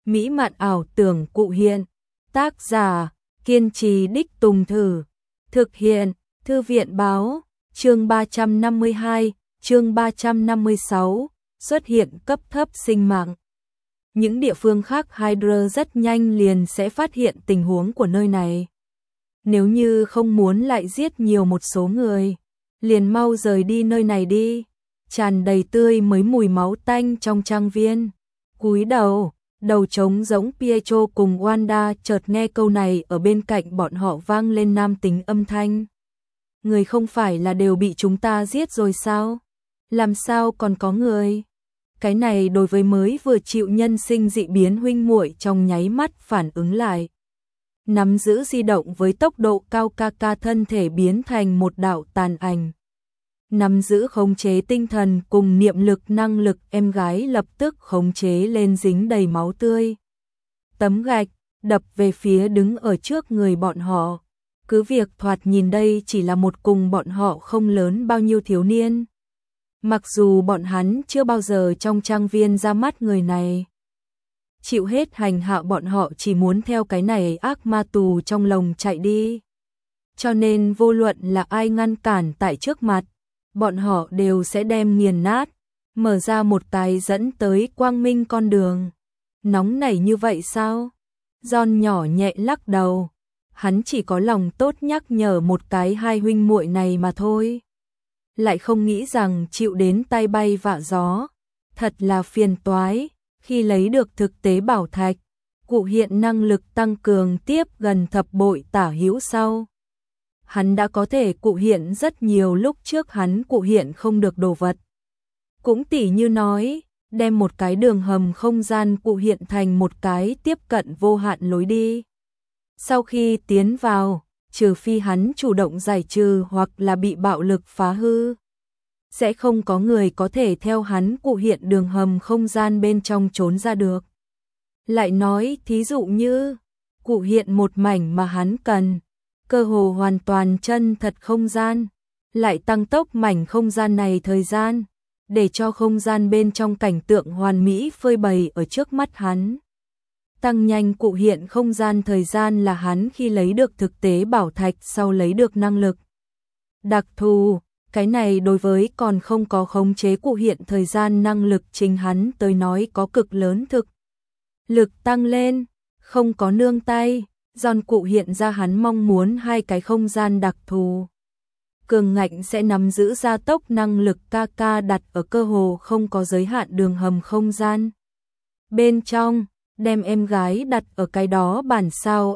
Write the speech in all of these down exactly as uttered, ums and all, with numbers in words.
Mỹ mạn ảo tưởng cụ hiện. Tác giả, kiên trì đích tùng thử. Thực hiện, Thư viện báo, chương ba trăm năm mươi hai, chương ba trăm năm mươi sáu, xuất hiện cấp thấp sinh mạng. Những địa phương khác Hydra rất nhanh liền sẽ phát hiện tình huống của nơi này. Nếu như không muốn lại giết nhiều một số người, liền mau rời đi nơi này đi. Tràn đầy tươi mới mùi máu tanh trong trang viên. Cúi đầu, đầu trống giống Pietro cùng Wanda chợt nghe câu này ở bên cạnh bọn họ vang lên nam tính âm thanh. Người không phải là đều bị chúng ta giết rồi sao? Làm sao còn có người? Cái này đối với mới vừa chịu nhân sinh dị biến huynh muội trong nháy mắt phản ứng lại. Nắm giữ di động với tốc độ cao, ca ca thân thể biến thành một đạo tàn ảnh. Nắm giữ khống chế tinh thần cùng niệm lực năng lực, em gái lập tức khống chế lên dính đầy máu tươi. Tấm gạch đập về phía đứng ở trước người bọn họ. Cứ việc thoạt nhìn đây chỉ là một cùng bọn họ không lớn bao nhiêu thiếu niên. Mặc dù bọn hắn chưa bao giờ trong trang viên ra mắt người này. Chịu hết hành hạ, bọn họ chỉ muốn theo cái này ác ma tù trong lồng chạy đi. Cho nên vô luận là ai ngăn cản tại trước mặt, bọn họ đều sẽ đem nghiền nát, mở ra một cái dẫn tới quang minh con đường. Nóng nảy như vậy sao? John nhỏ nhẹ lắc đầu. Hắn chỉ có lòng tốt nhắc nhở một cái hai huynh muội này mà thôi. Lại không nghĩ rằng chịu đến tay bay vạ gió. Thật là phiền toái. Khi lấy được thực tế bảo thạch, cụ hiện năng lực tăng cường tiếp gần thập bội tả hữu sau. Hắn đã có thể cụ hiện rất nhiều lúc trước hắn cụ hiện không được đồ vật. Cũng tỉ như nói, đem một cái đường hầm không gian cụ hiện thành một cái tiếp cận vô hạn lối đi. Sau khi tiến vào, trừ phi hắn chủ động giải trừ hoặc là bị bạo lực phá hư, sẽ không có người có thể theo hắn cụ hiện đường hầm không gian bên trong trốn ra được. Lại nói, thí dụ như cụ hiện một mảnh mà hắn cần, cơ hồ hoàn toàn chân thật không gian, lại tăng tốc mảnh không gian này thời gian, để cho không gian bên trong cảnh tượng hoàn mỹ phơi bày ở trước mắt hắn. Tăng nhanh cụ hiện không gian thời gian là hắn khi lấy được thực tế bảo thạch sau lấy được năng lực đặc thù. Cái này đối với còn không có khống chế cụ hiện thời gian năng lực chính hắn tới nói có cực lớn thực lực tăng lên, không có nương tay. John cụ hiện ra hắn mong muốn hai cái không gian đặc thù. Cường ngạnh sẽ nắm giữ gia tốc năng lực, ca ca đặt ở cơ hồ không có giới hạn đường hầm không gian. Bên trong, đem em gái đặt ở cái đó bản sao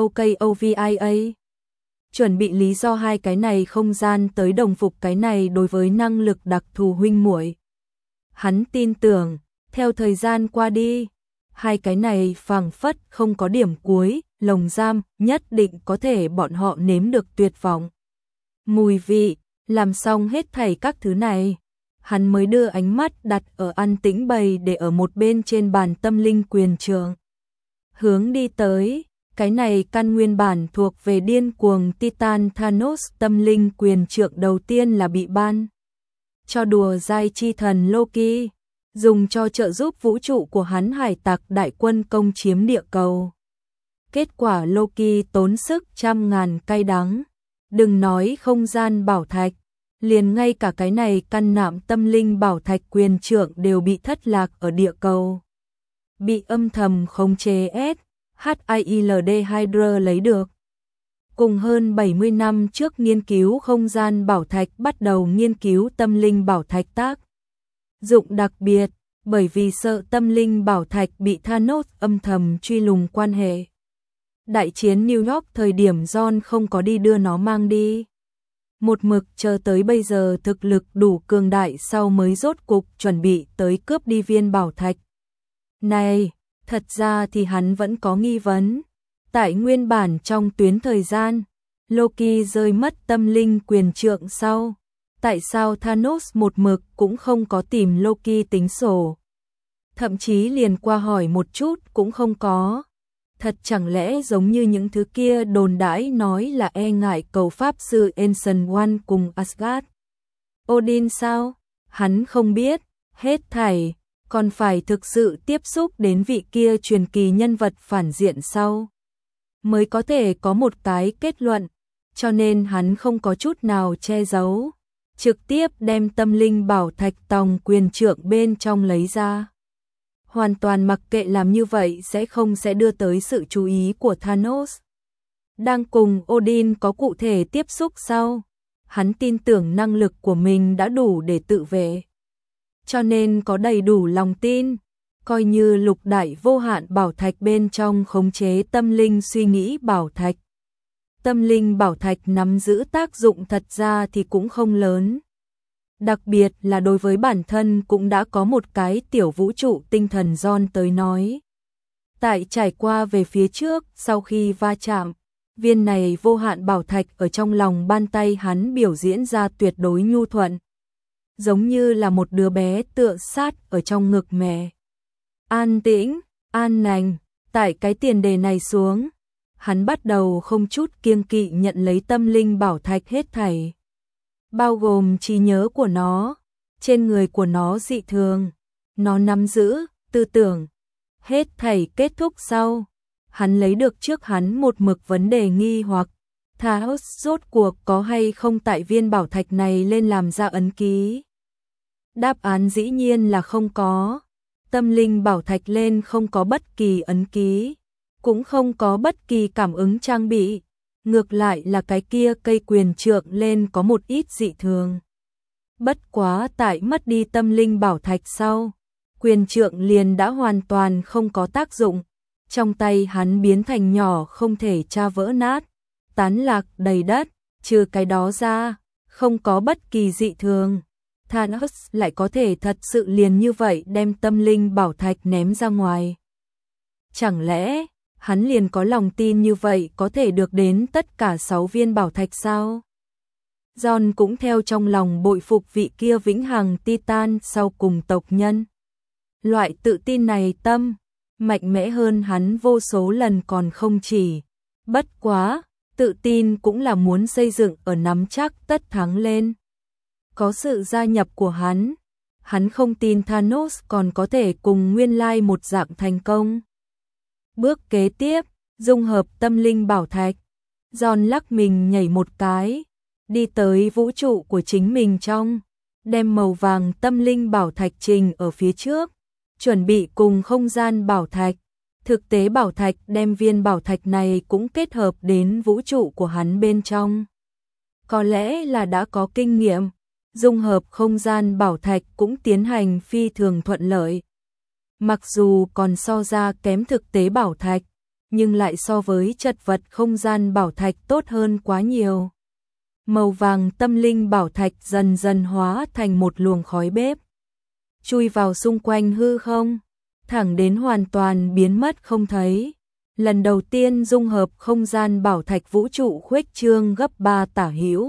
SOKOVIA. Chuẩn bị lý do hai cái này không gian tới đồng phục cái này đối với năng lực đặc thù huynh muội. Hắn tin tưởng, theo thời gian qua đi, hai cái này phảng phất không có điểm cuối, lồng giam nhất định có thể bọn họ nếm được tuyệt vọng. Mùi vị, làm xong hết thảy các thứ này, hắn mới đưa ánh mắt đặt ở an tĩnh bày để ở một bên trên bàn tâm linh quyền trượng. Hướng đi tới, cái này căn nguyên bản thuộc về điên cuồng Titan Thanos tâm linh quyền trượng đầu tiên là bị ban cho đùa dai chi thần Loki, dùng cho trợ giúp vũ trụ của hắn hải tặc đại quân công chiếm địa cầu. Kết quả Loki tốn sức trăm ngàn cay đắng, đừng nói không gian bảo thạch, liền ngay cả cái này căn nạm tâm linh bảo thạch quyền trượng đều bị thất lạc ở địa cầu. Bị âm thầm khống chế S hát i lờ đê Hydra lấy được. Cùng hơn bảy mươi năm trước nghiên cứu không gian bảo thạch bắt đầu nghiên cứu tâm linh bảo thạch tác dụng đặc biệt, bởi vì sợ tâm linh bảo thạch bị Thanos âm thầm truy lùng quan hệ. Đại chiến New York thời điểm John không có đi đưa nó mang đi. Một mực chờ tới bây giờ thực lực đủ cường đại sau mới rốt cục chuẩn bị tới cướp đi viên bảo thạch. Này, thật ra thì hắn vẫn có nghi vấn. Tại nguyên bản trong tuyến thời gian, Loki rơi mất tâm linh quyền trượng sau. Tại sao Thanos một mực cũng không có tìm Loki tính sổ? Thậm chí liền qua hỏi một chút cũng không có. Thật chẳng lẽ giống như những thứ kia đồn đãi nói là e ngại cầu pháp sư Ancient One cùng Asgard? Odin sao? Hắn không biết, hết thảy còn phải thực sự tiếp xúc đến vị kia truyền kỳ nhân vật phản diện sau, mới có thể có một cái kết luận, cho nên hắn không có chút nào che giấu, trực tiếp đem tâm linh bảo thạch tòng quyền trượng bên trong lấy ra. Hoàn toàn mặc kệ làm như vậy sẽ không sẽ đưa tới sự chú ý của Thanos. Đang cùng Odin có cụ thể tiếp xúc sau, hắn tin tưởng năng lực của mình đã đủ để tự vệ. Cho nên có đầy đủ lòng tin, coi như lục đại vô hạn bảo thạch bên trong khống chế tâm linh suy nghĩ bảo thạch. Tâm linh bảo thạch nắm giữ tác dụng thật ra thì cũng không lớn. Đặc biệt là đối với bản thân cũng đã có một cái tiểu vũ trụ tinh thần John tới nói. Tại trải qua về phía trước, sau khi va chạm, viên này vô hạn bảo thạch ở trong lòng bàn tay hắn biểu diễn ra tuyệt đối nhu thuận. Giống như là một đứa bé tựa sát ở trong ngực mẹ. An tĩnh, an lành, tại cái tiền đề này xuống, hắn bắt đầu không chút kiêng kỵ nhận lấy tâm linh bảo thạch hết thảy. Bao gồm trí nhớ của nó, trên người của nó dị thường, nó nắm giữ, tư tưởng. Hết thảy kết thúc sau, hắn lấy được trước hắn một mực vấn đề nghi hoặc, Thanos rốt cuộc có hay không tại viên bảo thạch này lên làm ra ấn ký. Đáp án dĩ nhiên là không có, tâm linh bảo thạch lên không có bất kỳ ấn ký, cũng không có bất kỳ cảm ứng trang bị. Ngược lại là cái kia cây quyền trượng lên có một ít dị thường. Bất quá tại mất đi tâm linh bảo thạch sau, quyền trượng liền đã hoàn toàn không có tác dụng. Trong tay hắn biến thành nhỏ không thể tra vỡ nát, tán lạc đầy đất, trừ cái đó ra, không có bất kỳ dị thường. Thanos lại có thể thật sự liền như vậy đem tâm linh bảo thạch ném ra ngoài. Chẳng lẽ hắn liền có lòng tin như vậy có thể được đến tất cả sáu viên bảo thạch sao? John cũng theo trong lòng bội phục vị kia vĩnh hằng Titan sau cùng tộc nhân. Loại tự tin này tâm, mạnh mẽ hơn hắn vô số lần còn không chỉ. Bất quá, tự tin cũng là muốn xây dựng ở nắm chắc tất thắng lên. Có sự gia nhập của hắn, hắn không tin Thanos còn có thể cùng nguyên lai một dạng thành công. Bước kế tiếp, dung hợp tâm linh bảo thạch. John lắc mình nhảy một cái, đi tới vũ trụ của chính mình trong, đem màu vàng tâm linh bảo thạch trình ở phía trước, chuẩn bị cùng không gian bảo thạch. Thực tế bảo thạch đem viên bảo thạch này cũng kết hợp đến vũ trụ của hắn bên trong. Có lẽ là đã có kinh nghiệm, dung hợp không gian bảo thạch cũng tiến hành phi thường thuận lợi. Mặc dù còn so ra kém thực tế bảo thạch, nhưng lại so với chật vật không gian bảo thạch tốt hơn quá nhiều. Màu vàng tâm linh bảo thạch dần dần hóa thành một luồng khói bếp, chui vào xung quanh hư không, thẳng đến hoàn toàn biến mất không thấy. Lần đầu tiên dung hợp không gian bảo thạch vũ trụ khuếch trương gấp ba tả hữu.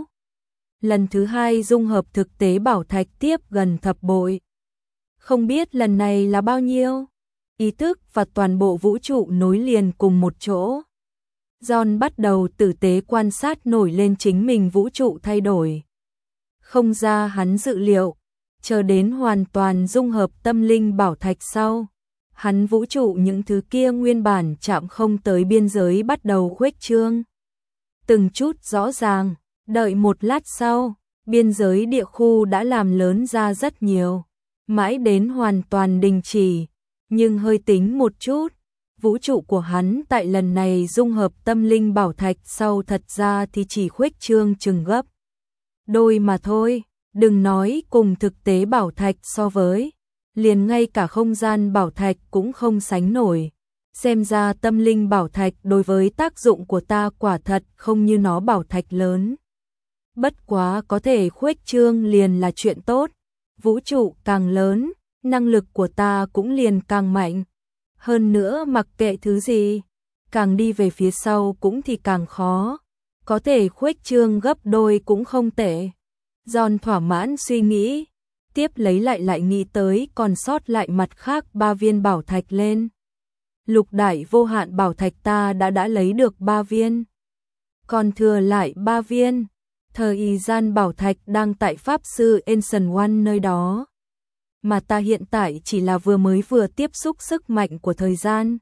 Lần thứ hai dung hợp thực tế bảo thạch tiếp gần thập bội. Không biết lần này là bao nhiêu? Ý thức và toàn bộ vũ trụ nối liền cùng một chỗ. John bắt đầu tử tế quan sát nổi lên chính mình vũ trụ thay đổi. Không ra hắn dự liệu, chờ đến hoàn toàn dung hợp tâm linh bảo thạch sau, hắn vũ trụ những thứ kia nguyên bản chạm không tới biên giới bắt đầu khuếch trương. Từng chút rõ ràng, đợi một lát sau, biên giới địa khu đã làm lớn ra rất nhiều, mãi đến hoàn toàn đình chỉ, nhưng hơi tính một chút, vũ trụ của hắn tại lần này dung hợp tâm linh bảo thạch sau thật ra thì chỉ khuếch trương chừng gấp đôi mà thôi, đừng nói cùng thực tế bảo thạch so với, liền ngay cả không gian bảo thạch cũng không sánh nổi. Xem ra tâm linh bảo thạch đối với tác dụng của ta quả thật không như nó bảo thạch lớn. Bất quá có thể khuếch trương liền là chuyện tốt, vũ trụ càng lớn, năng lực của ta cũng liền càng mạnh. Hơn nữa mặc kệ thứ gì, càng đi về phía sau cũng thì càng khó, có thể khuếch trương gấp đôi cũng không tệ. John thỏa mãn suy nghĩ, tiếp lấy lại lại nghĩ tới còn sót lại mặt khác ba viên bảo thạch lên. Lục đại vô hạn bảo thạch ta đã đã lấy được ba viên, còn thừa lại ba viên. Thời gian bảo thạch đang tại Pháp sư Ancient One nơi đó. mà ta hiện tại chỉ là vừa mới vừa tiếp xúc sức mạnh của thời gian.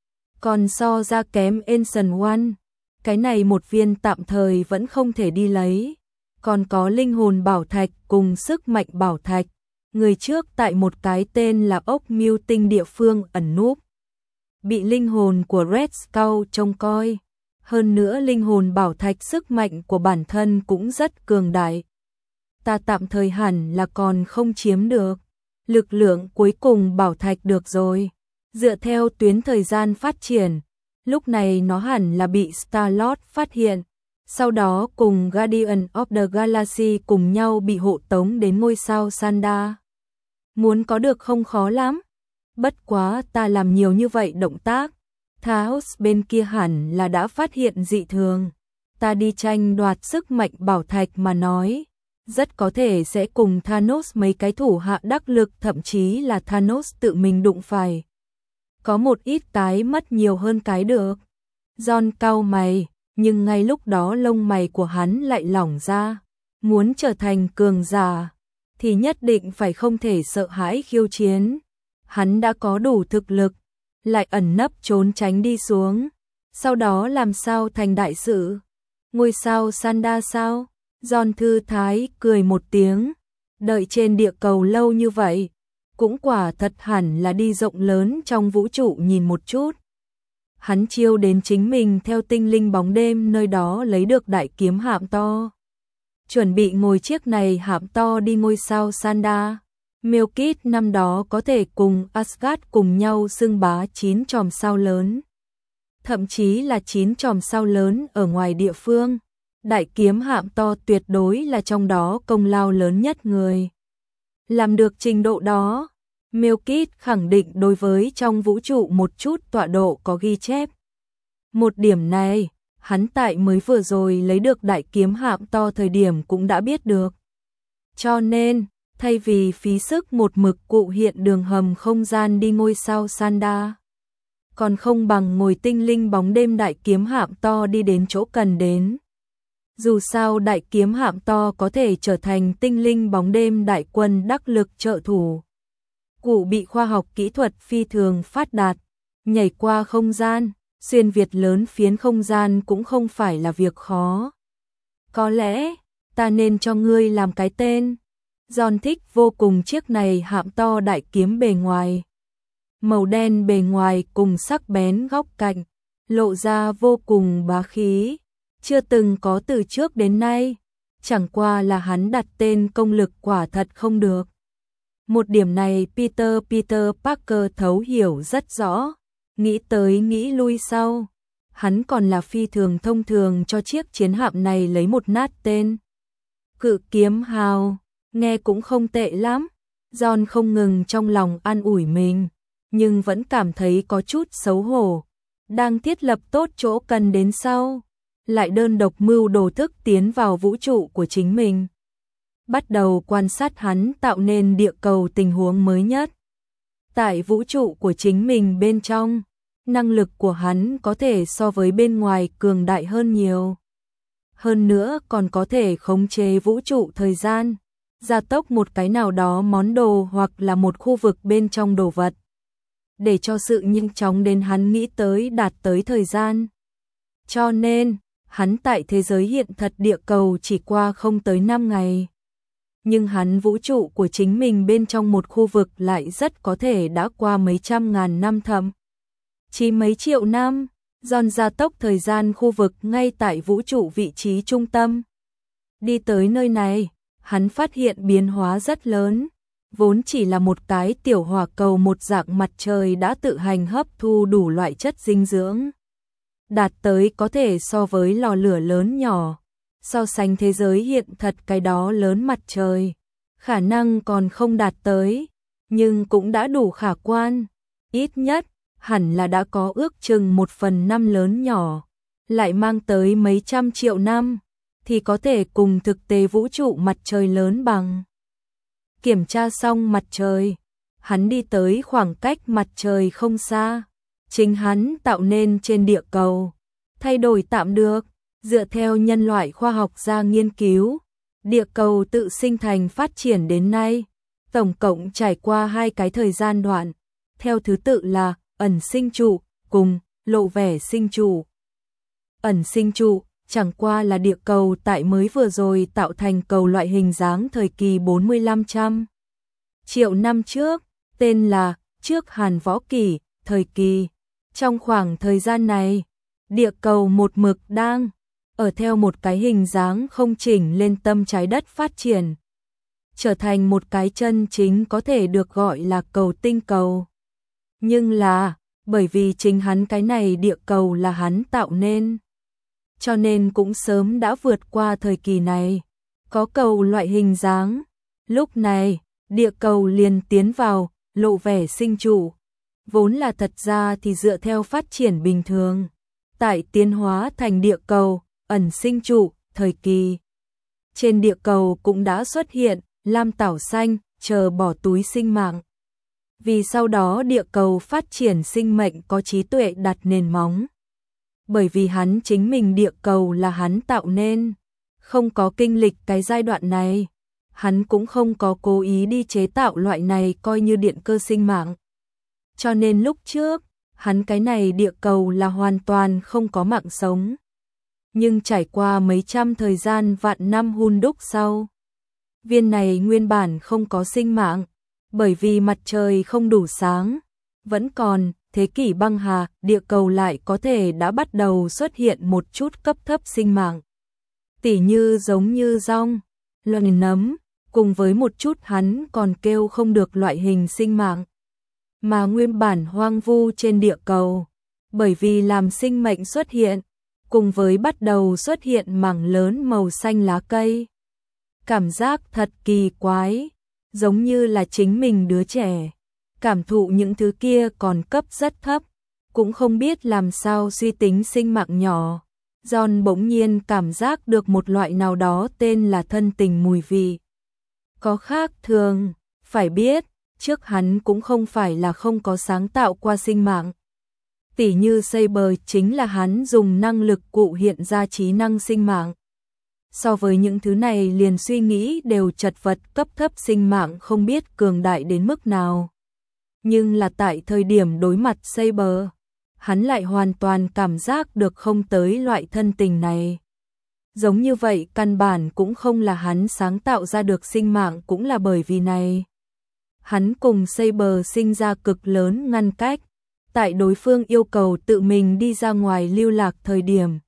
Còn so ra kém Ancient One, cái này một viên tạm thời vẫn không thể đi lấy. Còn có linh hồn bảo thạch cùng sức mạnh bảo thạch, người trước tại một cái tên là ốc mưu tinh địa phương ẩn núp, bị linh hồn của Red Skull trông coi. Hơn nữa linh hồn bảo thạch sức mạnh của bản thân cũng rất cường đại. Ta tạm thời hẳn là còn không chiếm được lực lượng cuối cùng bảo thạch được rồi. Dựa theo tuyến thời gian phát triển, lúc này nó hẳn là bị Star-Lord phát hiện, sau đó cùng Guardian of the Galaxy cùng nhau bị hộ tống đến ngôi sao Sanda. Muốn có được không khó lắm. Bất quá ta làm nhiều như vậy động tác, Thanos bên kia hẳn là đã phát hiện dị thường. Ta đi tranh đoạt sức mạnh bảo thạch mà nói, rất có thể sẽ cùng Thanos mấy cái thủ hạ đắc lực, thậm chí là Thanos tự mình đụng phải. Có một ít cái mất nhiều hơn cái được. John cau mày, nhưng ngay lúc đó lông mày của hắn lại lỏng ra. Muốn trở thành cường giả, thì nhất định phải không thể sợ hãi khiêu chiến. Hắn đã có đủ thực lực, lại ẩn nấp trốn tránh đi xuống. Sau đó làm sao thành đại sự? Ngôi sao Sanda sao? John thư thái cười một tiếng. Đợi trên địa cầu lâu như vậy, cũng quả thật hẳn là đi rộng lớn trong vũ trụ nhìn một chút. Hắn chiêu đến chính mình theo tinh linh bóng đêm nơi đó lấy được đại kiếm hạm to. Chuẩn bị ngồi chiếc này hạm to đi ngôi sao Sanda. Melkith năm đó có thể cùng Asgard cùng nhau xưng bá chín chòm sao lớn. Thậm chí là chín chòm sao lớn ở ngoài địa phương. Đại kiếm hạm to tuyệt đối là trong đó công lao lớn nhất người. Làm được trình độ đó, Melkith khẳng định đối với trong vũ trụ một chút tọa độ có ghi chép. Một điểm này, hắn tại mới vừa rồi lấy được đại kiếm hạm to thời điểm cũng đã biết được. Cho nên, thay vì phí sức một mực cụ hiện đường hầm không gian đi ngôi sao Sanda, còn không bằng ngồi tinh linh bóng đêm đại kiếm hạm to đi đến chỗ cần đến. Dù sao đại kiếm hạm to có thể trở thành tinh linh bóng đêm đại quân đắc lực trợ thủ. Cụ bị khoa học kỹ thuật phi thường phát đạt, nhảy qua không gian, xuyên việt lớn phiến không gian cũng không phải là việc khó. Có lẽ, ta nên cho ngươi làm cái tên. John thích vô cùng chiếc này hạm to đại kiếm bề ngoài. Màu đen bề ngoài cùng sắc bén góc cạnh, lộ ra vô cùng bá khí. Chưa từng có từ trước đến nay, chẳng qua là hắn đặt tên công lực quả thật không được. Một điểm này Peter Peter Parker thấu hiểu rất rõ, nghĩ tới nghĩ lui sau. Hắn còn là phi thường thông thường cho chiếc chiến hạm này lấy một nát tên. Cự kiếm hào, nghe cũng không tệ lắm. John không ngừng trong lòng an ủi mình, nhưng vẫn cảm thấy có chút xấu hổ. Đang thiết lập tốt chỗ cần đến sau, lại đơn độc mưu đồ thức tiến vào vũ trụ của chính mình. Bắt đầu quan sát hắn tạo nên địa cầu tình huống mới nhất. Tại vũ trụ của chính mình bên trong, năng lực của hắn có thể so với bên ngoài cường đại hơn nhiều. Hơn nữa còn có thể khống chế vũ trụ thời gian, gia tốc một cái nào đó món đồ hoặc là một khu vực bên trong đồ vật, để cho sự nhanh chóng đến hắn nghĩ tới đạt tới thời gian. Cho nên, hắn tại thế giới hiện thật địa cầu chỉ qua không tới năm ngày. Nhưng hắn vũ trụ của chính mình bên trong một khu vực lại rất có thể đã qua mấy trăm ngàn năm thậm chí mấy triệu năm. John gia tốc thời gian khu vực ngay tại vũ trụ vị trí trung tâm. Đi tới nơi này, hắn phát hiện biến hóa rất lớn. Vốn chỉ là một cái tiểu hỏa cầu một dạng mặt trời đã tự hành hấp thu đủ loại chất dinh dưỡng, đạt tới có thể so với lò lửa lớn nhỏ. So sánh thế giới hiện thật cái đó lớn mặt trời, khả năng còn không đạt tới, nhưng cũng đã đủ khả quan. Ít nhất, hẳn là đã có ước chừng một phần năm lớn nhỏ, lại mang tới mấy trăm triệu năm, thì có thể cùng thực tế vũ trụ mặt trời lớn bằng. Kiểm tra xong mặt trời, hắn đi tới khoảng cách mặt trời không xa. Chính hắn tạo nên trên địa cầu, thay đổi tạm được. Dựa theo nhân loại khoa học gia nghiên cứu, địa cầu tự sinh thành phát triển đến nay, tổng cộng trải qua hai cái thời gian đoạn, theo thứ tự là ẩn sinh trụ cùng lộ vẻ sinh trụ. Ẩn sinh trụ chẳng qua là địa cầu tại mới vừa rồi tạo thành cầu loại hình dáng thời kỳ bốn mươi lăm trăm triệu năm trước, tên là trước Hàn Võ Kỷ thời kỳ. Trong khoảng thời gian này, địa cầu một mực đang ở theo một cái hình dáng không chỉnh lên tâm trái đất phát triển, trở thành một cái chân chính có thể được gọi là cầu tinh cầu. Nhưng là, bởi vì chính hắn cái này địa cầu là hắn tạo nên, cho nên cũng sớm đã vượt qua thời kỳ này, có cầu loại hình dáng. Lúc này, địa cầu liền tiến vào lộ vẻ sinh trụ, vốn là thật ra thì dựa theo phát triển bình thường, tại tiến hóa thành địa cầu ẩn sinh trụ thời kỳ. Trên địa cầu cũng đã xuất hiện lam tảo xanh chờ bỏ túi sinh mạng. Vì sau đó địa cầu phát triển sinh mệnh có trí tuệ đặt nền móng. Bởi vì hắn chính mình địa cầu là hắn tạo nên, không có kinh lịch cái giai đoạn này, hắn cũng không có cố ý đi chế tạo loại này coi như điện cơ sinh mạng. Cho nên lúc trước, hắn cái này địa cầu là hoàn toàn không có mạng sống. Nhưng trải qua mấy trăm thời gian vạn năm hun đúc sau, viên này nguyên bản không có sinh mạng, bởi vì mặt trời không đủ sáng, vẫn còn thế kỷ băng hà, địa cầu lại có thể đã bắt đầu xuất hiện một chút cấp thấp sinh mạng. Tỉ như giống như rong, loài nấm, cùng với một chút hắn còn kêu không được loại hình sinh mạng. Mà nguyên bản hoang vu trên địa cầu, bởi vì làm sinh mệnh xuất hiện, cùng với bắt đầu xuất hiện mảng lớn màu xanh lá cây. Cảm giác thật kỳ quái, giống như là chính mình đứa trẻ, cảm thụ những thứ kia còn cấp rất thấp, cũng không biết làm sao suy tính sinh mạng nhỏ. John bỗng nhiên cảm giác được một loại nào đó tên là thân tình mùi vị. Có khác thường, phải biết, trước hắn cũng không phải là không có sáng tạo qua sinh mạng. Tỉ như Saber chính là hắn dùng năng lực cụ hiện ra trí năng sinh mạng. So với những thứ này liền suy nghĩ đều chật vật cấp thấp sinh mạng không biết cường đại đến mức nào. Nhưng là tại thời điểm đối mặt Saber, hắn lại hoàn toàn cảm giác được không tới loại thân tình này. Giống như vậy căn bản cũng không là hắn sáng tạo ra được sinh mạng cũng là bởi vì này. Hắn cùng Saber sinh ra cực lớn ngăn cách, tại đối phương yêu cầu tự mình đi ra ngoài lưu lạc thời điểm.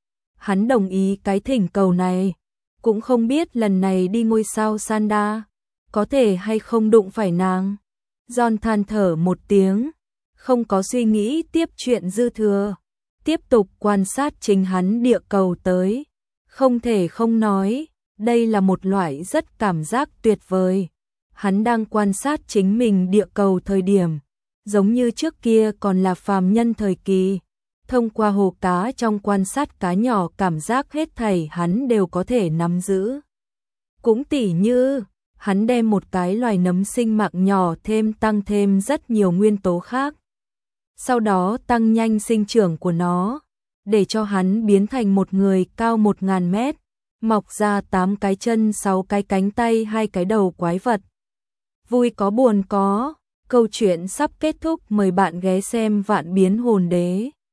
Hắn đồng ý cái thỉnh cầu này, cũng không biết lần này đi ngôi sao Sanda, có thể hay không đụng phải nàng. John than thở một tiếng, không có suy nghĩ tiếp chuyện dư thừa, tiếp tục quan sát chính hắn địa cầu tới. Không thể không nói, đây là một loại rất cảm giác tuyệt vời. Hắn đang quan sát chính mình địa cầu thời điểm, giống như trước kia còn là phàm nhân thời kỳ. Thông qua hồ cá trong quan sát cá nhỏ cảm giác hết thảy hắn đều có thể nắm giữ. Cũng tỉ như, hắn đem một cái loài nấm sinh mạng nhỏ thêm tăng thêm rất nhiều nguyên tố khác. Sau đó tăng nhanh sinh trưởng của nó, để cho hắn biến thành một người cao một ngàn mét, mọc ra tám cái chân, sáu cái cánh tay, hai cái đầu quái vật. Vui có buồn có, câu chuyện sắp kết thúc, mời bạn ghé xem Vạn Biến Hồn Đế.